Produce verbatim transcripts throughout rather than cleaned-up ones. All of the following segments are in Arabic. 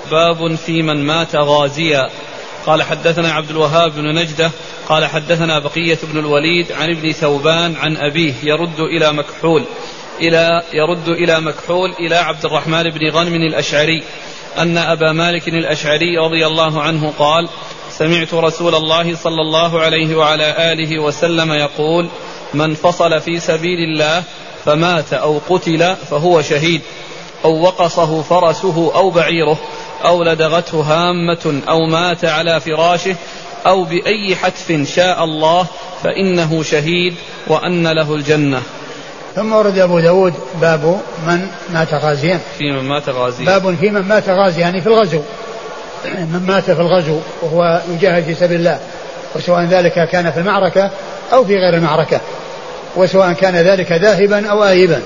باب في من مات غازيا. قال حدثنا عبد الوهاب بن نجدة قال حدثنا بقية بن الوليد عن ابن ثوبان عن أبيه يرد إلى مكحول إلى يرد إلى مكحول إلى عبد الرحمن بن غنم الأشعري أن أبا مالك الأشعري رضي الله عنه قال: سمعت رسول الله صلى الله عليه وعلى آله وسلم يقول: من فصل في سبيل الله فمات أو قتل فهو شهيد، أو وقصه فرسه أو بعيره، أو لدغته هامة، أو مات على فراشه، أو بأي حتف شاء الله فإنه شهيد، وأن له الجنة. ثم ورد أبو داود باب من مات غازيا. في من مات غازيا. باب في من مات غازيا يعني في الغزو، من مات في الغزو وهو يجاهد في سبيل الله، وسواء ذلك كان في المعركة أو في غير المعركة، وسواء كان ذلك ذاهبا أو آيبا.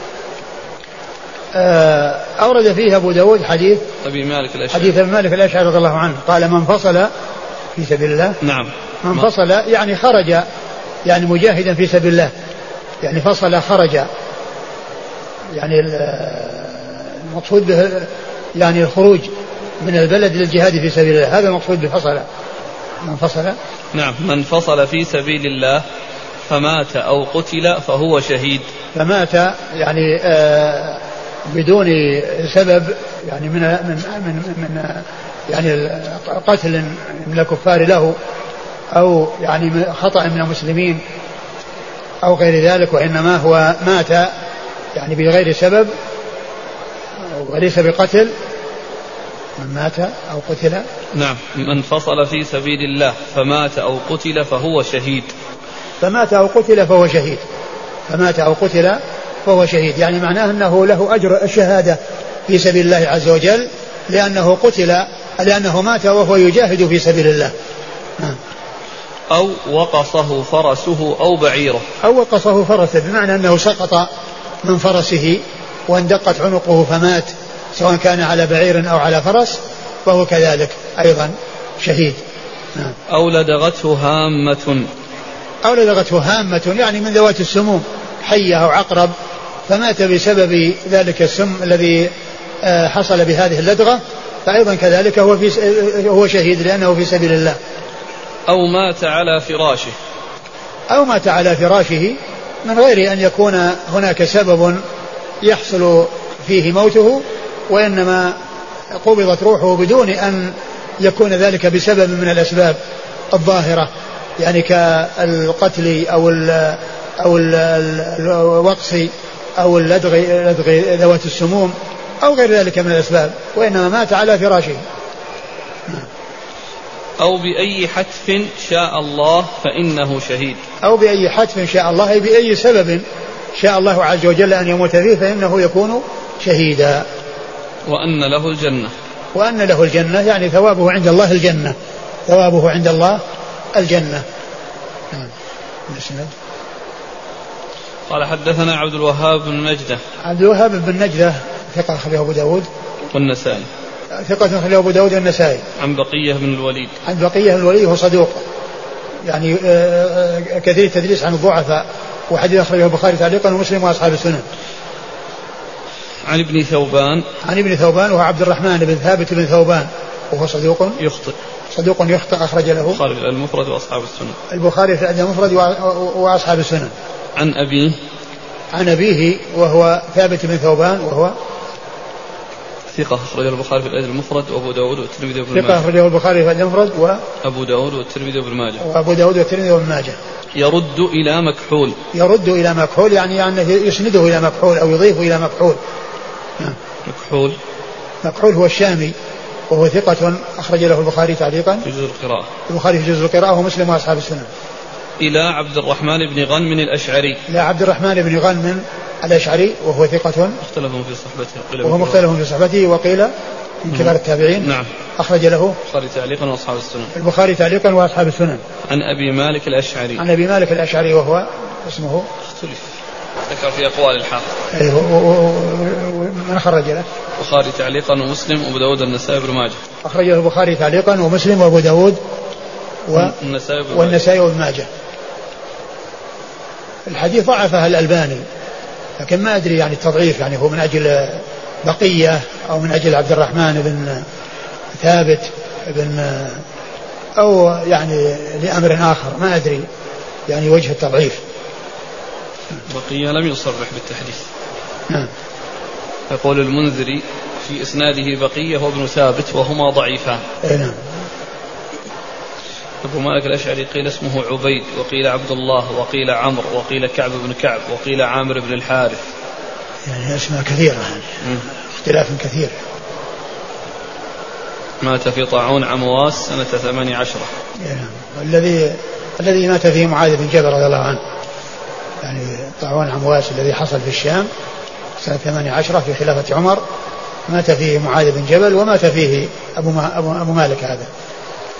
أورد فيه أبو داود حديث أبي مالك الأشعري حديث أبي مالك الأشعري رضي الله عنه قال: من فصل في سبيل الله. نعم. من فصل يعني خرج، يعني مجاهدا في سبيل الله، يعني فصل خرج، يعني المقصود به يعني الخروج من البلد للجهاد في سبيل الله، هذا المقصود بفصل. من فصل نعم من فصل في سبيل الله فمات أو قتل فهو شهيد. فمات يعني آه بدون سبب، يعني من من من, من يعني قتل من الكفار له، أو يعني خطأ من المسلمين أو غير ذلك، وإنما هو مات يعني بغير سبب وليس بقتل. من مات أو قتل. نعم. من فصل في سبيل الله فمات أو قتل فهو شهيد. فمات أو قتل فهو شهيد. فمات أو قتل فهو شهيد، يعني معناه أنه له أجر الشهادة في سبيل الله عز وجل، لأنه قتل، لأنه مات وهو يجاهد في سبيل الله. أو وقصه فرسه أو بعيره. أو وقصه فرسه بمعنى أنه سقط من فرسه واندقت عنقه فمات، سواء كان على بعير أو على فرس، فهو كذلك أيضا شهيد. أو لدغته هامة. أو لدغته هامة يعني من ذوات السموم، حية أو عقرب، فمات بسبب ذلك السم الذي حصل بهذه اللدغة، فأيضا كذلك هو, في هو شهيد لأنه في سبيل الله. أو مات على فراشه. أو مات على فراشه من غير أن يكون هناك سبب يحصل فيه موته، وإنما قبضت روحه بدون أن يكون ذلك بسبب من الأسباب الظاهرة، يعني كالقتل أو ال أو الوقص أو اللدغ ذوات السموم أو غير ذلك من الأسباب، وإنما مات على فراشه. أو بأي حتف شاء الله فإنه شهيد. أو بأي حتف شاء الله، أي بأي سبب شاء الله عز وجل أن يموت فيه فإنه يكون شهيدا. وأن له الجنة. وأن له الجنة يعني ثوابه عند الله الجنة. ثوابه عند الله الجنة. قال حدثنا عبد الوهاب بن نجدة. عبد الوهاب بن نجدة ثقة أخرجه أبو داود والنسائي. ثقة أخرجه أبو داود والنسائي. عن بقية بن الوليد. عن بقية بن الوليد هو صدوق، يعني كثير التدليس عن الضعفاء، وحديث أخرجه البخاري تعليقا ومسلم وأصحاب السنن. عن ابن ثوبان. عن ابن ثوبان وهو عبد الرحمن بن ثابت بن ثوبان، وهو صدوق يخطئ. صدوق يخطئ أخرج له البخاري المفرد وأصحاب السنن. البخاري في المفرد وأصحاب السنن. عن أبيه. عن أبيه وهو ثابت بن ثوبان وهو ثقة أخرجه البخاري في الأدب المفرد وأبو داود والترمذي وابن ماجه. ثقة أخرجه البخاري في الأدب المفرد وأبو داود والترمذي وابن ماجه. وأبو داود والترمذي وابن ماجه. يرد إلى مكحول. يرد إلى مكحول يعني يعني يسنده إلى مكحول أو يضيف إلى مكحول. مكحول. مكحول هو الشامي، وهو ثقة أخرج له البخاري تعليقا في جزء القراءة. البخاري في جزء القراءة ومسلم وأصحاب السنن. إلى عبد الرحمن بن غنم الأشعري. إلى عبد الرحمن بن غنم الأشعري وهو ثقة مختلف في صحبته. وهو مختلف في صحبته وقيل من كبار التابعين. نعم. أخرج له البخاري تعليقا وأصحاب السنن. البخاري تعليقا وأصحاب السنن. عن أبي مالك الأشعري. عن أبي مالك الأشعري وهو اسمه اختلف ذكر في أقوال الحافظ. أيه من خرج له؟ البخاري تعليقا ومسلم وأبو داود النسائي وابن ماجه. أخرجه البخاري تعليقا ومسلم وأبو داود والنسائي وابن ماجه. الحديث ضعفه الألباني، لكن ما أدري يعني التضعيف يعني هو من أجل بقية أو من أجل عبد الرحمن بن ثابت بن أو يعني لأمر آخر ما أدري يعني وجه التضعيف. بقية لم يصرح بالتحديث. نعم. يقول المنذري في إسناده بقية وابن ثابت وهما ضعيفان. نعم. أبو مالك الأشعري قيل اسمه عبيد وقيل عبد الله وقيل عمرو وقيل كعب بن كعب وقيل عامر بن الحارث. يعني أسماء كثيرة يعني. اختلاف كثير. مات في طاعون عمواس سنة ثمانية عشرة. يعني الذي الذي مات فيه معاذ بن جبل رضي الله عنه، يعني طاعون عمواس الذي حصل في الشام سنة ثمانية عشرة في خلافة عمر، مات فيه معاذ بن جبل ومات فيه أبو, ما أبو, أبو مالك هذا.